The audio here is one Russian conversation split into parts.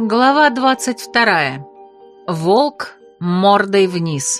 Глава 22. Волк мордой вниз.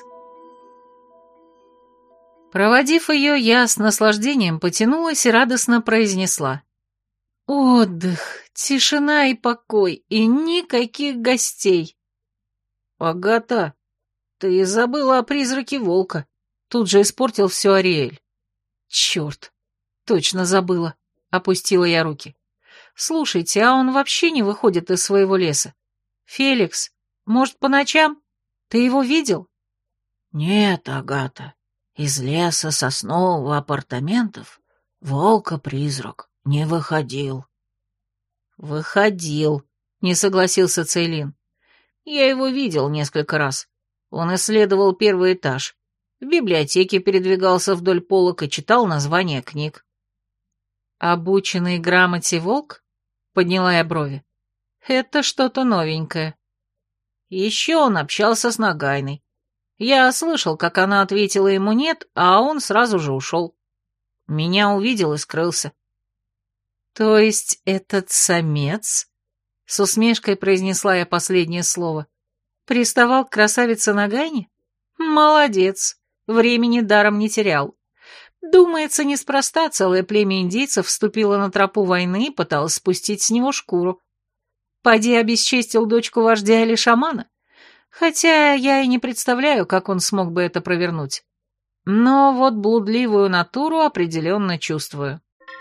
Проводив ее, я с наслаждением потянулась и радостно произнесла: «Отдых, тишина и покой, и никаких гостей». «Агата, ты забыла о призраке волка», — тут же испортил все Ариэль. «Черт, точно забыла», — опустила я руки. «Слушайте, а он вообще не выходит из своего леса? Феликс, может, по ночам? Ты его видел?» «Нет, Агата, из леса соснового апартаментов волка-призрак не выходил». «Выходил», — не согласился Цейлин. «Я его видел несколько раз. Он исследовал первый этаж, в библиотеке передвигался вдоль полок и читал названия книг». «Обученный грамоте волк?» — подняла я брови. «Это что-то новенькое». Еще он общался с Нагайной. Я слышал, как она ответила ему «нет», а он сразу же ушел. Меня увидел и скрылся. «То есть этот самец?» — с усмешкой произнесла я последнее слово. «Приставал к красавице Нагайне? Молодец, времени даром не терял. Думается, неспроста целое племя индейцев вступило на тропу войны и пыталось спустить с него шкуру. Поди обесчестил дочку вождя или шамана, хотя я и не представляю, как он смог бы это провернуть. Но вот блудливую натуру определенно чувствую».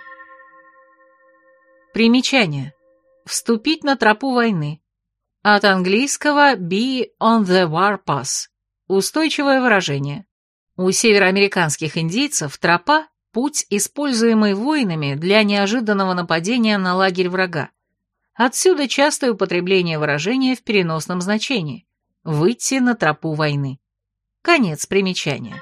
Примечание. Вступить на тропу войны. От английского be on the war path. Устойчивое выражение. У североамериканских индейцев тропа – путь, используемый воинами для неожиданного нападения на лагерь врага. Отсюда частое употребление выражения в переносном значении – выйти на тропу войны. Конец примечания.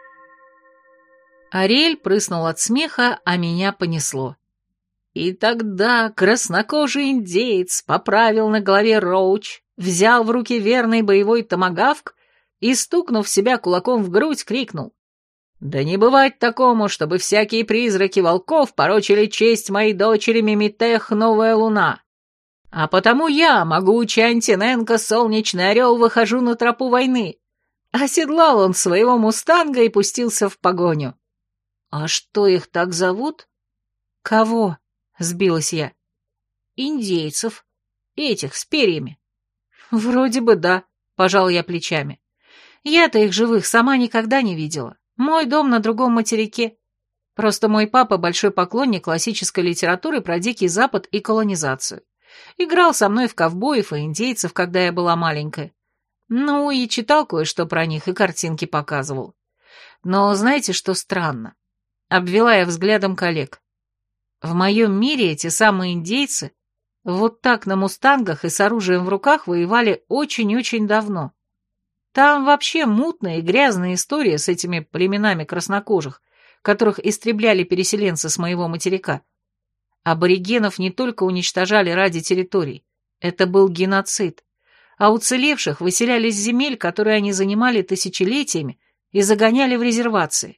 Ариэль прыснул от смеха, а меня понесло. И тогда краснокожий индеец поправил на голове роуч, взял в руки верный боевой томагавк и, стукнув себя кулаком в грудь, крикнул: «Да не бывать такому, чтобы всякие призраки волков порочили честь моей дочери Мимитех Новая Луна. А потому я, могучий Антиненко, солнечный орел, выхожу на тропу войны». Оседлал он своего мустанга и пустился в погоню. «А что их так зовут?» «Кого?» — сбилась я. «Индейцев. Этих, с перьями». «Вроде бы да», — пожал я плечами. «Я-то их живых сама никогда не видела. Мой дом на другом материке. Просто мой папа большой поклонник классической литературы про Дикий Запад и колонизацию. Играл со мной в ковбоев и индейцев, когда я была маленькая. Ну, и читал кое-что про них, и картинки показывал. Но знаете, что странно?» Обвела я взглядом коллег. В моем мире эти самые индейцы вот так на мустангах и с оружием в руках воевали очень-очень давно. Там вообще мутная и грязная история с этими племенами краснокожих, которых истребляли переселенцы с моего материка. Аборигенов не только уничтожали ради территорий, это был геноцид, а уцелевших выселяли с земель, которые они занимали тысячелетиями, и загоняли в резервации.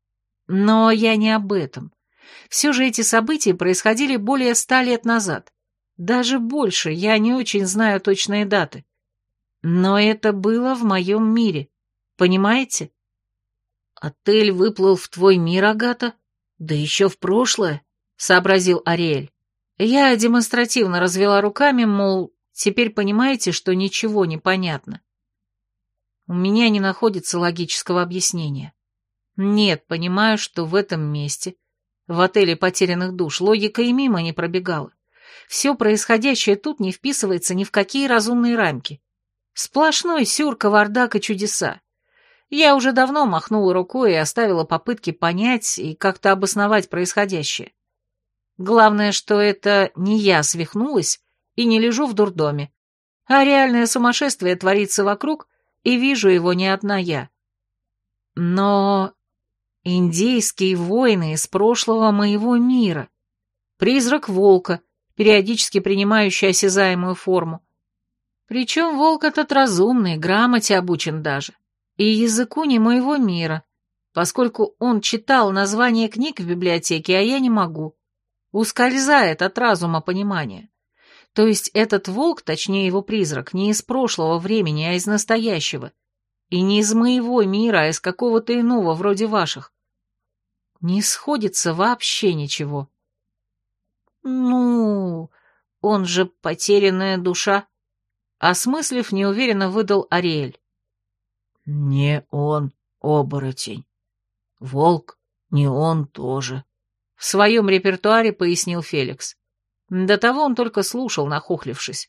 Но я не об этом. Все же эти события происходили более 100 лет назад. Даже больше, я не очень знаю точные даты. Но это было в моем мире, понимаете? «Отель выплыл в твой мир, Агата? Да еще в прошлое», — сообразил Ариэль. Я демонстративно развела руками, мол, теперь понимаете, что ничего не понятно. У меня не находится логического объяснения. Нет, понимаю, что в этом месте, в отеле потерянных душ, логика и мимо не пробегала. Все происходящее тут не вписывается ни в какие разумные рамки. Сплошной сюр, кавардак и чудеса. Я уже давно махнула рукой и оставила попытки понять и как-то обосновать происходящее. Главное, что это не я свихнулась и не лежу в дурдоме, а реальное сумасшествие творится вокруг, и вижу его не одна я. Но индейские воины из прошлого моего мира, призрак волка, периодически принимающий осязаемую форму. Причем волк этот разумный, грамоте обучен даже, и языку не моего мира, поскольку он читал названия книг в библиотеке, а я не могу. Ускользает от разума понимания. То есть этот волк, точнее его призрак, не из прошлого времени, а из настоящего. И не из моего мира, а из какого-то иного, вроде ваших. Не сходится вообще ничего. Ну, он же потерянная душа. Осмыслив, неуверенно выдал Ариэль. Не он, оборотень. Волк не он тоже. В своем репертуаре пояснил Феликс. До того он только слушал, нахохлившись.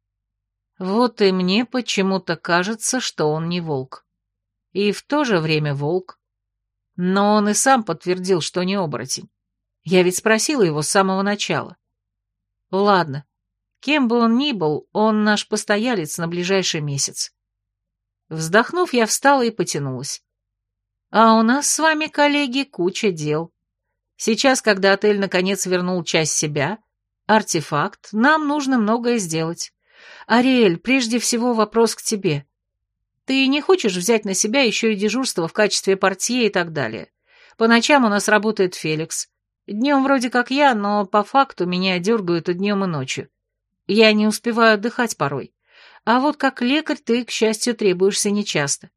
Вот и мне почему-то кажется, что он не волк. И в то же время волк. Но он и сам подтвердил, что не оборотень. Я ведь спросила его с самого начала. Ладно, кем бы он ни был, он наш постоялец на ближайший месяц. Вздохнув, я встала и потянулась. А у нас с вами, коллеги, куча дел. Сейчас, когда отель наконец вернул часть себя, артефакт, нам нужно многое сделать. Ариэль, прежде всего вопрос к тебе. Ты не хочешь взять на себя еще и дежурство в качестве портье и так далее? По ночам у нас работает Феликс. Днем вроде как я, но по факту меня дергают и днем, и ночью. Я не успеваю отдыхать порой. А вот как лекарь ты, к счастью, требуешься нечасто.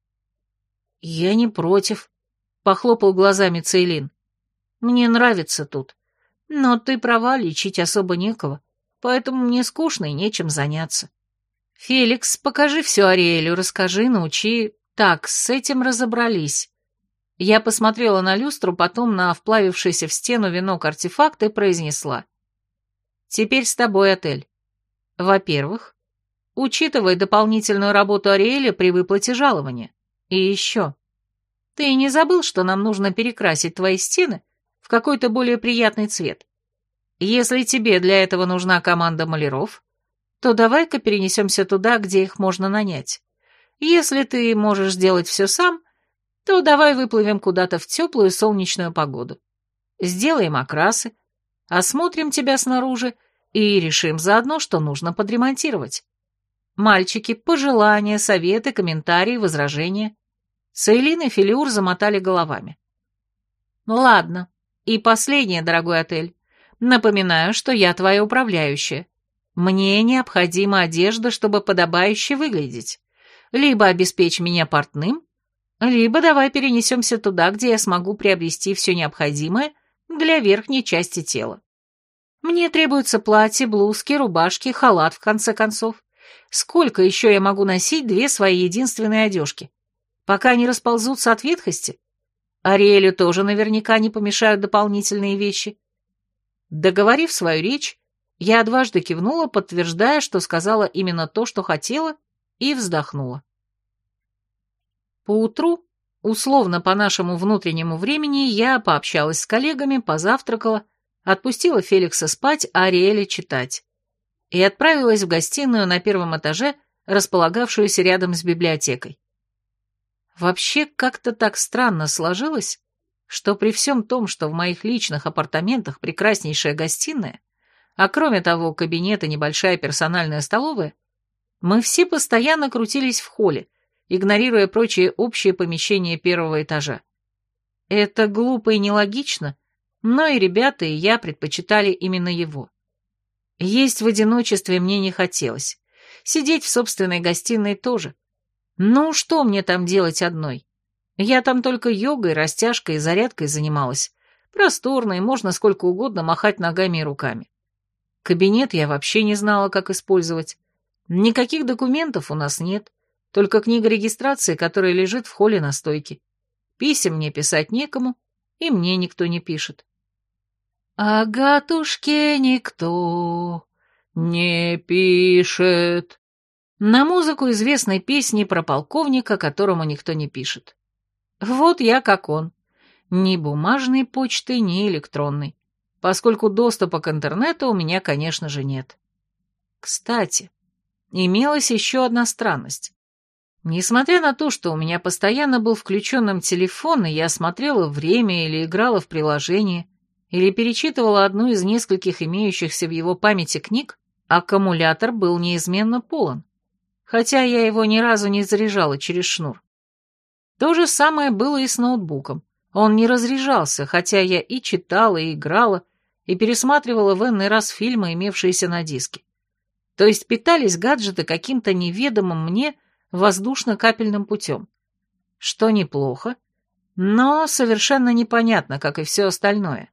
Я не против, похлопал глазами Цейлин. Мне нравится тут. Но ты права, лечить особо некого, поэтому мне скучно и нечем заняться. Феликс, покажи все Ариэлю, расскажи, научи. Так, с этим разобрались. Я посмотрела на люстру, потом на вплавившийся в стену венок-артефакт и произнесла. Теперь с тобой, отель. Во-первых, учитывай дополнительную работу Ариэля при выплате жалования. И еще. Ты не забыл, что нам нужно перекрасить твои стены в какой-то более приятный цвет? Если тебе для этого нужна команда маляров, то давай-ка перенесемся туда, где их можно нанять. Если ты можешь сделать все сам, то давай выплывем куда-то в теплую солнечную погоду. Сделаем окрасы, осмотрим тебя снаружи и решим заодно, что нужно подремонтировать. Мальчики, пожелания, советы, комментарии, возражения. Цейлин и Филиур замотали головами. Ладно. И последнее, дорогой отель. Напоминаю, что я твоя управляющая. Мне необходима одежда, чтобы подобающе выглядеть. Либо обеспечь меня портным, либо давай перенесемся туда, где я смогу приобрести все необходимое для верхней части тела. Мне требуются платья, блузки, рубашки, халат, в конце концов. Сколько еще я могу носить две свои единственные одежки? Пока не расползутся от ветхости? Ариэлю тоже наверняка не помешают дополнительные вещи. Договорив свою речь, я дважды кивнула, подтверждая, что сказала именно то, что хотела, и вздохнула. Поутру, условно по нашему внутреннему времени, я пообщалась с коллегами, позавтракала, отпустила Феликса спать, а Ариэля читать, и отправилась в гостиную на первом этаже, располагавшуюся рядом с библиотекой. Вообще, как-то так странно сложилось, что при всем том, что в моих личных апартаментах прекраснейшая гостиная, а кроме того, кабинет и небольшая персональная столовая, мы все постоянно крутились в холле, игнорируя прочие общие помещения первого этажа. Это глупо и нелогично, но и ребята, и я предпочитали именно его. Есть в одиночестве мне не хотелось, сидеть в собственной гостиной тоже. Ну, что мне там делать одной? Я там только йогой, растяжкой и зарядкой занималась. Просторно, и можно сколько угодно махать ногами и руками. Кабинет я вообще не знала, как использовать. Никаких документов у нас нет, только книга регистрации, которая лежит в холле на стойке. Писем мне писать некому, и мне никто не пишет. «Агатушке никто не пишет». На музыку известной песни про полковника, которому никто не пишет. Вот я как он. Ни бумажной почты, ни электронной, поскольку доступа к интернету у меня, конечно же, нет. Кстати, имелась еще одна странность. Несмотря на то, что у меня постоянно был включенным телефон, и я смотрела время или играла в приложение, или перечитывала одну из нескольких имеющихся в его памяти книг, аккумулятор был неизменно полон, хотя я его ни разу не заряжала через шнур. То же самое было и с ноутбуком. Он не разряжался, хотя я и читала, и играла, и пересматривала в энный раз фильмы, имевшиеся на диске. То есть питались гаджеты каким-то неведомым мне воздушно-капельным путем. Что неплохо, но совершенно непонятно, как и все остальное.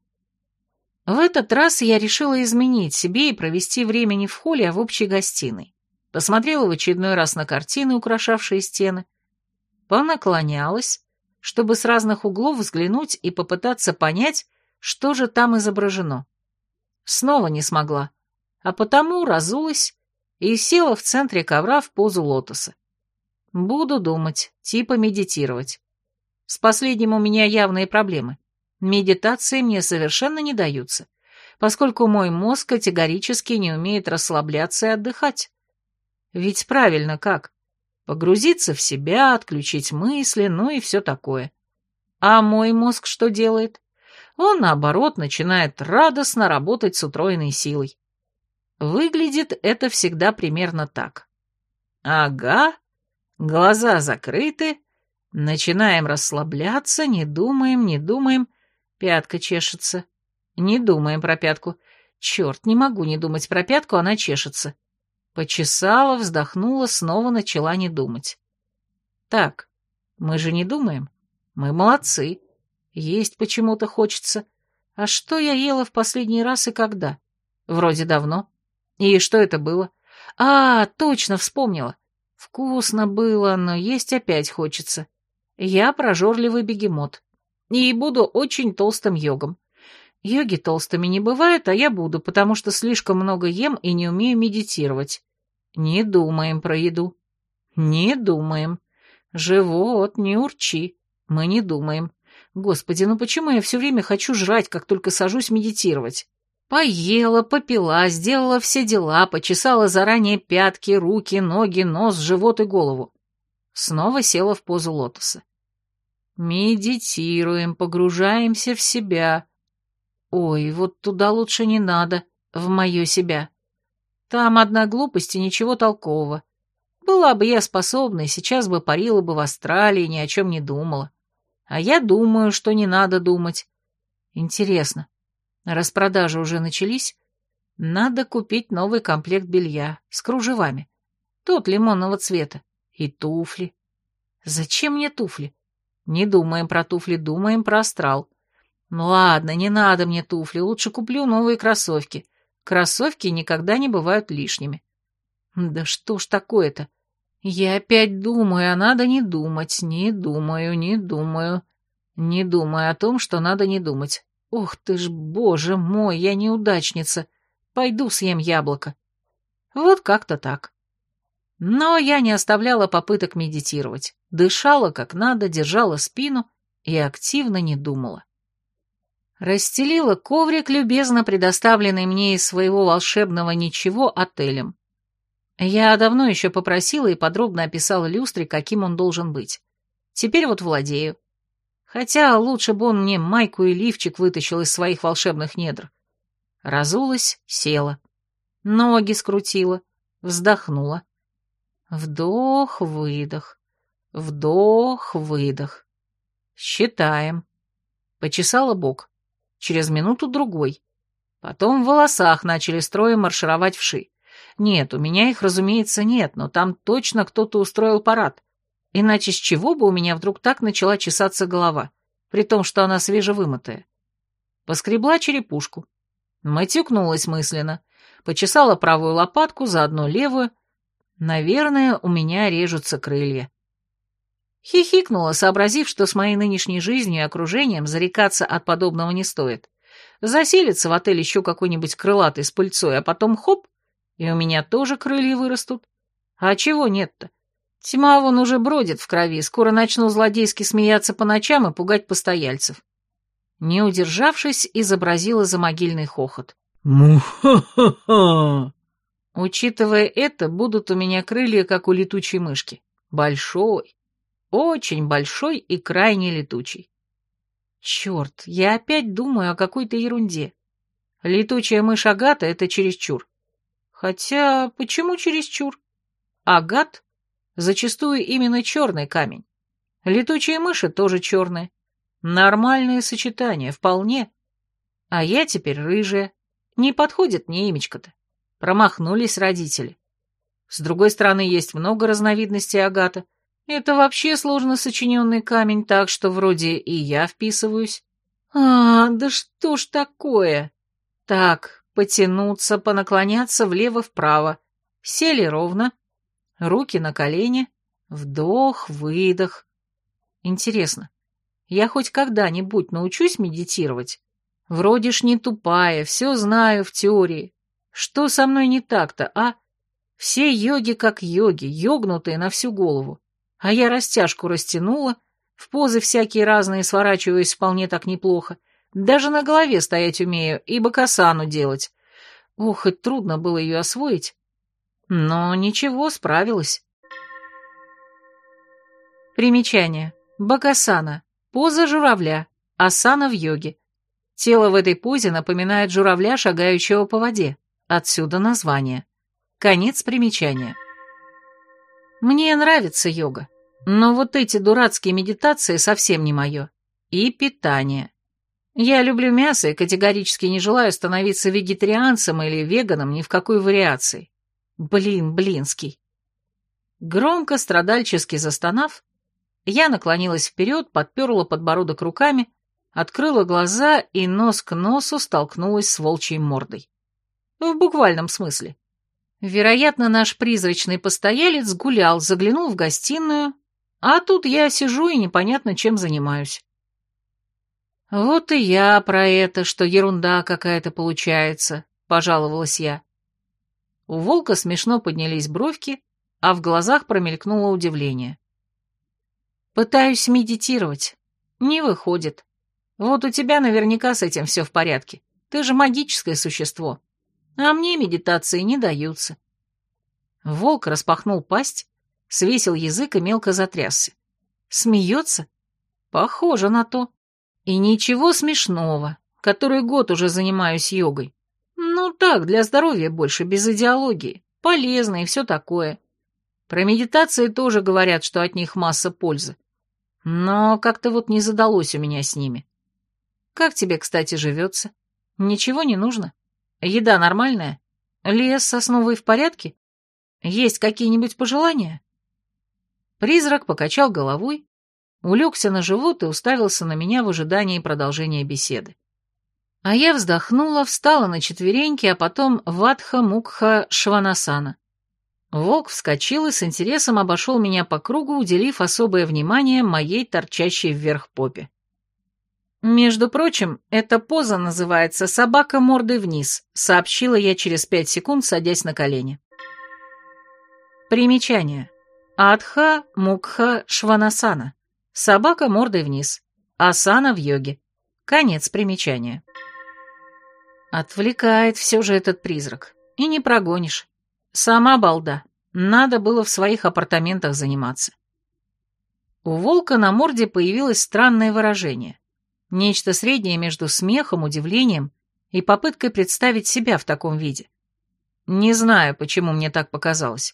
В этот раз я решила изменить себе и провести время не в холле, а в общей гостиной. Посмотрела в очередной раз на картины, украшавшие стены, понаклонялась, чтобы с разных углов взглянуть и попытаться понять, что же там изображено. Снова не смогла, а потому разулась и села в центре ковра в позу лотоса. Буду думать, типа медитировать. С последним у меня явные проблемы. Медитации мне совершенно не даются, поскольку мой мозг категорически не умеет расслабляться и отдыхать. Ведь правильно как? Погрузиться в себя, отключить мысли, ну и все такое. А мой мозг что делает? Он, наоборот, начинает радостно работать с утроенной силой. Выглядит это всегда примерно так. Ага, глаза закрыты, начинаем расслабляться, не думаем, пятка чешется. Не думаем про пятку. Черт, не могу не думать про пятку, она чешется. Почесала, вздохнула, снова начала не думать. Так, мы же не думаем. Мы молодцы. Есть почему-то хочется. А что я ела в последний раз и когда? Вроде давно. И что это было? А, точно, вспомнила. Вкусно было, но есть опять хочется. Я прожорливый бегемот. И буду очень толстым йогом. Йоги толстыми не бывают, а я буду, потому что слишком много ем и не умею медитировать. Не думаем про еду. Не думаем. Живот, не урчи. Мы не думаем. Господи, ну почему я все время хочу жрать, как только сажусь медитировать? Поела, попила, сделала все дела, почесала заранее пятки, руки, ноги, нос, живот и голову. Снова села в позу лотоса. Медитируем, погружаемся в себя. Ой, вот туда лучше не надо, в мое себя. Там одна глупость и ничего толкового. Была бы я способна, сейчас бы парила бы в Австралии, ни о чем не думала. А я думаю, что не надо думать. Интересно, распродажи уже начались? Надо купить новый комплект белья с кружевами. Тот лимонного цвета. И туфли. Зачем мне туфли? Не думаем про туфли, думаем про астрал. Ну ладно, не надо мне туфли, лучше куплю новые кроссовки. Кроссовки никогда не бывают лишними. Да что ж такое-то? Я опять думаю, а надо не думать. Не думаю. Не думаю о том, что надо не думать. Ох ты ж, боже мой, я неудачница. Пойду съем яблоко. Вот как-то так. Но я не оставляла попыток медитировать. Дышала как надо, держала спину и активно не думала. Расстелила коврик, любезно предоставленный мне из своего волшебного ничего отелем. Я давно еще попросила и подробно описала люстре, каким он должен быть. Теперь вот владею. Хотя лучше бы он мне майку и лифчик вытащил из своих волшебных недр. Разулась, села. Ноги скрутила, вздохнула. Вдох-выдох. Вдох-выдох. Считаем. Почесала бок. Через минуту-другой. Потом в волосах начали строем маршировать вши. Нет, у меня их, разумеется, нет, но там точно кто-то устроил парад. Иначе с чего бы у меня вдруг так начала чесаться голова, при том, что она свежевымытая? Поскребла черепушку. Матюкнулась мысленно. Почесала правую лопатку, заодно левую. Наверное, у меня режутся крылья. Хихикнула, сообразив, что с моей нынешней жизнью и окружением зарекаться от подобного не стоит. Заселится в отель еще какой-нибудь крылатый с пыльцой, а потом хоп, и у меня тоже крылья вырастут. А чего нет-то? Тьма вон уже бродит в крови, скоро начну злодейски смеяться по ночам и пугать постояльцев. Не удержавшись, изобразила замогильный хохот. Му-ха-ха-ха! Учитывая это, будут у меня крылья, как у летучей мышки. Большой, очень большой и крайне летучий. Черт, я опять думаю о какой-то ерунде. Летучая мышь Агата — это чересчур. Хотя, почему чересчур? Агат — зачастую именно черный камень. Летучие мыши тоже черные. Нормальное сочетание, вполне. А я теперь рыжая. Не подходит мне имечко-то. Промахнулись родители. С другой стороны, есть много разновидностей агата. Это вообще сложно сочиненный камень, так что вроде и я вписываюсь. Да что ж такое? Так, потянуться, понаклоняться влево-вправо. Сели ровно. Руки на колени. Вдох, выдох. Интересно, я хоть когда-нибудь научусь медитировать? Вроде ж не тупая, все знаю в теории. Что со мной не так-то, а? Все йоги как йоги, йогнутые на всю голову. А я растяжку растянула, в позы всякие разные сворачиваюсь вполне так неплохо. Даже на голове стоять умею и бакасану делать. Ох, и трудно было ее освоить. Но ничего, справилась. Примечание. Бакасана. Поза журавля. Асана в йоге. Тело в этой позе напоминает журавля, шагающего по воде. Отсюда название. Конец примечания. Мне нравится йога, но вот эти дурацкие медитации совсем не мое. И питание. Я люблю мясо и категорически не желаю становиться вегетарианцем или веганом ни в какой вариации. Блинский. Громко, страдальчески застонав, я наклонилась вперед, подперла подбородок руками, открыла глаза и нос к носу столкнулась с волчьей мордой. В буквальном смысле. Вероятно, наш призрачный постоялец гулял, заглянул в гостиную, а тут я сижу и непонятно чем занимаюсь. Вот и я про это, что ерунда какая-то получается, пожаловалась я. У волка смешно поднялись бровки, а в глазах промелькнуло удивление. Пытаюсь медитировать. Не выходит. Вот у тебя наверняка с этим все в порядке. Ты же магическое существо. А мне медитации не даются. Волк распахнул пасть, свесил язык и мелко затрясся. Смеется? Похоже на то. И ничего смешного, который год уже занимаюсь йогой. Ну так, для здоровья больше, без идеологии. Полезно и все такое. Про медитации тоже говорят, что от них масса пользы. Но как-то вот не задалось у меня с ними. Как тебе, кстати, живется? Ничего не нужно? Еда нормальная? Лес сосновый в порядке? Есть какие-нибудь пожелания?» Призрак покачал головой, улегся на живот и уставился на меня в ожидании продолжения беседы. А я вздохнула, встала на четвереньки, а потом ватха-мукха шванасана. Волк вскочил и с интересом обошел меня по кругу, уделив особое внимание моей торчащей вверх попе. «Между прочим, эта поза называется «собака мордой вниз», сообщила я через 5 секунд, садясь на колени. Примечание. Адха Мукха Шванасана. Собака мордой вниз. Асана в йоге. Конец примечания. Отвлекает все же этот призрак. И не прогонишь. Сама балда. Надо было в своих апартаментах заниматься. У волка на морде появилось странное выражение. Нечто среднее между смехом, удивлением и попыткой представить себя в таком виде. Не знаю, почему мне так показалось.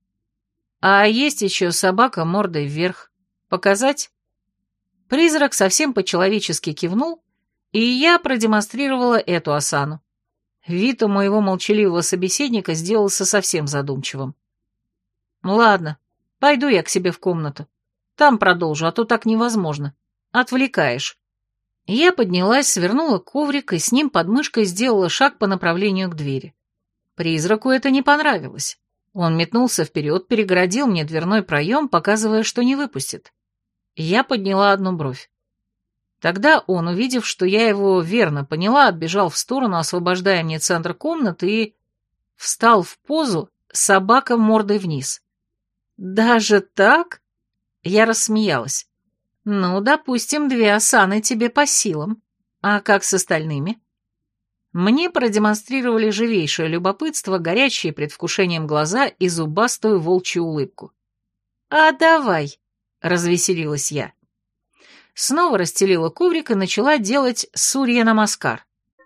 А есть еще собака мордой вверх. Показать? Призрак совсем по-человечески кивнул, и я продемонстрировала эту асану. Вид у моего молчаливого собеседника сделался совсем задумчивым. Ладно, пойду я к себе в комнату. Там продолжу, а то так невозможно. Отвлекаешь. Я поднялась, свернула коврик и с ним под мышкой сделала шаг по направлению к двери. Призраку это не понравилось. Он метнулся вперед, перегородил мне дверной проем, показывая, что не выпустит. Я подняла одну бровь. Тогда он, увидев, что я его верно поняла, отбежал в сторону, освобождая мне центр комнаты, и встал в позу «собака мордой вниз». «Даже так?» Я рассмеялась. «Ну, допустим, 2 асаны тебе по силам. А как с остальными?» Мне продемонстрировали живейшее любопытство, горящие предвкушением глаза и зубастую волчью улыбку. «А давай!» — развеселилась я. Снова расстелила коврик и начала делать сурья-намаскар.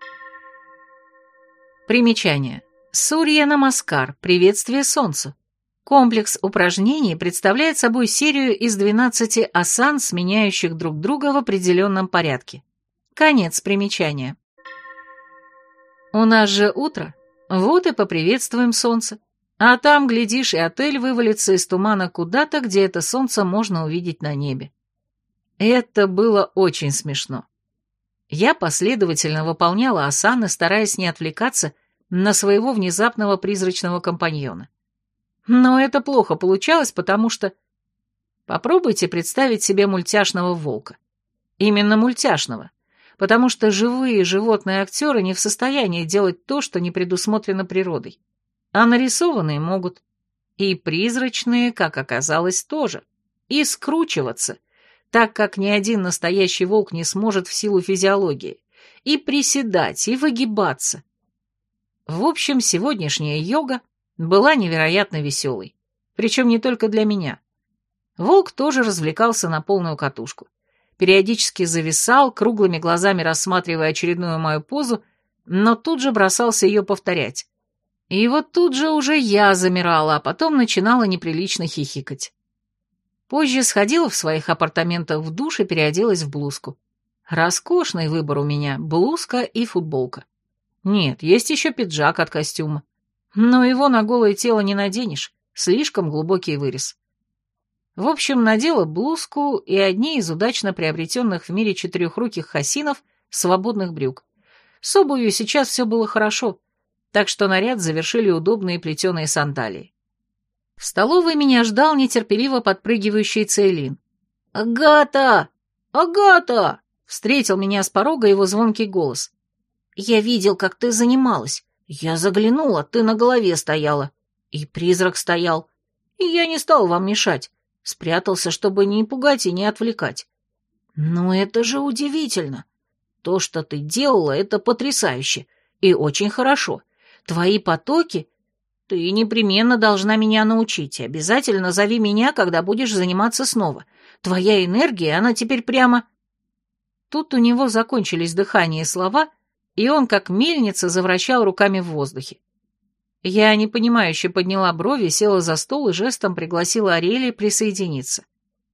Примечание. Сурья-намаскар — приветствие солнцу. Комплекс упражнений представляет собой серию из 12 асан, сменяющих друг друга в определенном порядке. Конец примечания. У нас же утро. Вот и поприветствуем солнце. А там, глядишь, и отель вывалится из тумана куда-то, где это солнце можно увидеть на небе. Это было очень смешно. Я последовательно выполняла асаны, стараясь не отвлекаться на своего внезапного призрачного компаньона. Но это плохо получалось, потому что... Попробуйте представить себе мультяшного волка. Именно мультяшного, потому что живые животные актеры не в состоянии делать то, что не предусмотрено природой. А нарисованные могут. И призрачные, как оказалось, тоже. И скручиваться, так как ни один настоящий волк не сможет в силу физиологии. И приседать, и выгибаться. В общем, сегодняшняя йога была невероятно веселой. Причем не только для меня. Волк тоже развлекался на полную катушку. Периодически зависал, круглыми глазами рассматривая очередную мою позу, но тут же бросался ее повторять. И вот тут же уже я замирала, а потом начинала неприлично хихикать. Позже сходила в своих апартаментах в душ и переоделась в блузку. Роскошный выбор у меня — блузка и футболка. Нет, есть еще пиджак от костюма. Но его на голое тело не наденешь, слишком глубокий вырез. В общем, надела блузку и одни из удачно приобретенных в мире четырехруких хасинов свободных брюк. С обувью сейчас все было хорошо, так что наряд завершили удобные плетеные сандалии. В столовой меня ждал нетерпеливо подпрыгивающий Цейлин. «Агата! Агата!» — встретил меня с порога его звонкий голос. «Я видел, как ты занималась. Я заглянула, ты на голове стояла. И призрак стоял. И я не стал вам мешать. Спрятался, чтобы не пугать и не отвлекать. Но это же удивительно. То, что ты делала, это потрясающе. И очень хорошо. Твои потоки... Ты непременно должна меня научить. Обязательно зови меня, когда будешь заниматься снова. Твоя энергия, она теперь прямо... Тут у него закончились дыхание и слова, и он, как мельница, завращал руками в воздухе. Я непонимающе подняла брови, села за стол и жестом пригласила Ариэля присоединиться.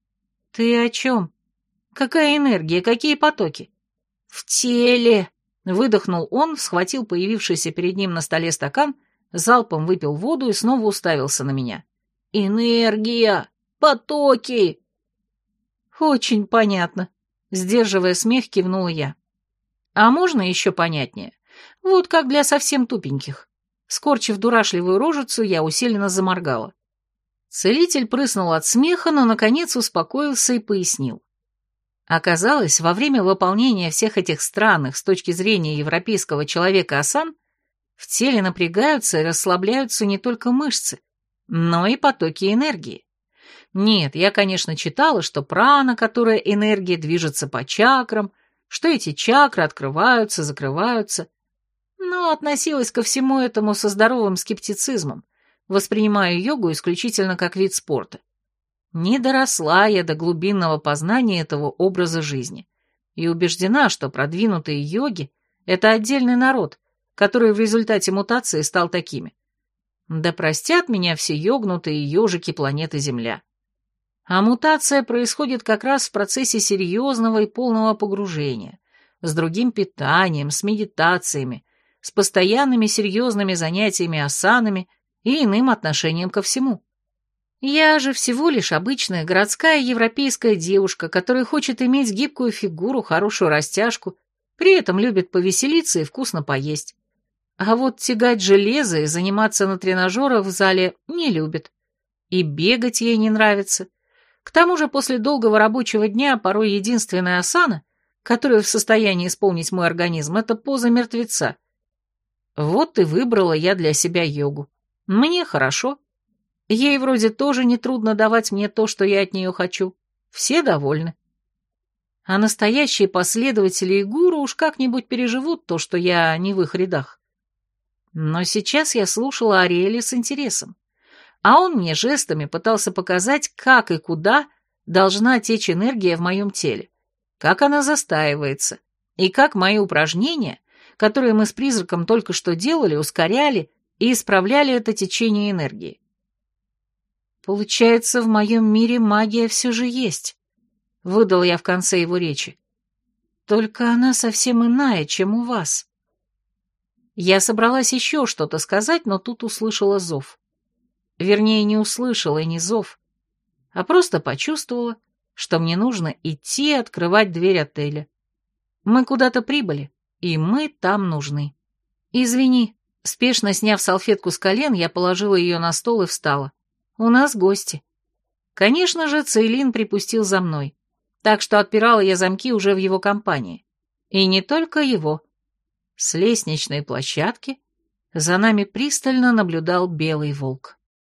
«Ты о чем? Какая энергия, какие потоки?» «В теле!» — выдохнул он, схватил появившийся перед ним на столе стакан, залпом выпил воду и снова уставился на меня. «Энергия! Потоки!» «Очень понятно», — сдерживая смех, кивнула я. «А можно еще понятнее? Вот как для совсем тупеньких». Скорчив дурашливую рожицу, я усиленно заморгала. Целитель прыснул от смеха, но, наконец, успокоился и пояснил. Оказалось, во время выполнения всех этих странных с точки зрения европейского человека асан в теле напрягаются и расслабляются не только мышцы, но и потоки энергии. Нет, я, конечно, читала, что прана, которая энергия, движется по чакрам, что эти чакры открываются, закрываются, но относилась ко всему этому со здоровым скептицизмом, воспринимая йогу исключительно как вид спорта. Не доросла я до глубинного познания этого образа жизни и убеждена, что продвинутые йоги — это отдельный народ, который в результате мутации стал такими. Да простят меня все йогнутые ежики планеты Земля. А мутация происходит как раз в процессе серьезного и полного погружения, с другим питанием, с медитациями, с постоянными серьезными занятиями асанами и иным отношением ко всему. Я же всего лишь обычная городская европейская девушка, которая хочет иметь гибкую фигуру, хорошую растяжку, при этом любит повеселиться и вкусно поесть. А вот тягать железо и заниматься на тренажерах в зале не любит. И бегать ей не нравится. К тому же после долгого рабочего дня порой единственная асана, которую в состоянии исполнить мой организм, это поза мертвеца. Вот и выбрала я для себя йогу. Мне хорошо. Ей вроде тоже нетрудно давать мне то, что я от нее хочу. Все довольны. А настоящие последователи и гуру уж как-нибудь переживут то, что я не в их рядах. Но сейчас я слушала Ариэля с интересом. А он мне жестами пытался показать, как и куда должна течь энергия в моем теле, как она застаивается, и как мои упражнения, которые мы с призраком только что делали, ускоряли и исправляли это течение энергии. «Получается, в моем мире магия все же есть», — выдал я в конце его речи. «Только она совсем иная, чем у вас». Я собралась еще что-то сказать, но тут услышала зов. Вернее, не услышала и не зов, а просто почувствовала, что мне нужно идти открывать дверь отеля. Мы куда-то прибыли, и мы там нужны. Извини, спешно сняв салфетку с колен, я положила ее на стол и встала. У нас гости. Конечно же, Цейлин припустил за мной, так что отпирала я замки уже в его компании. И не только его. С лестничной площадки за нами пристально наблюдал белый волк.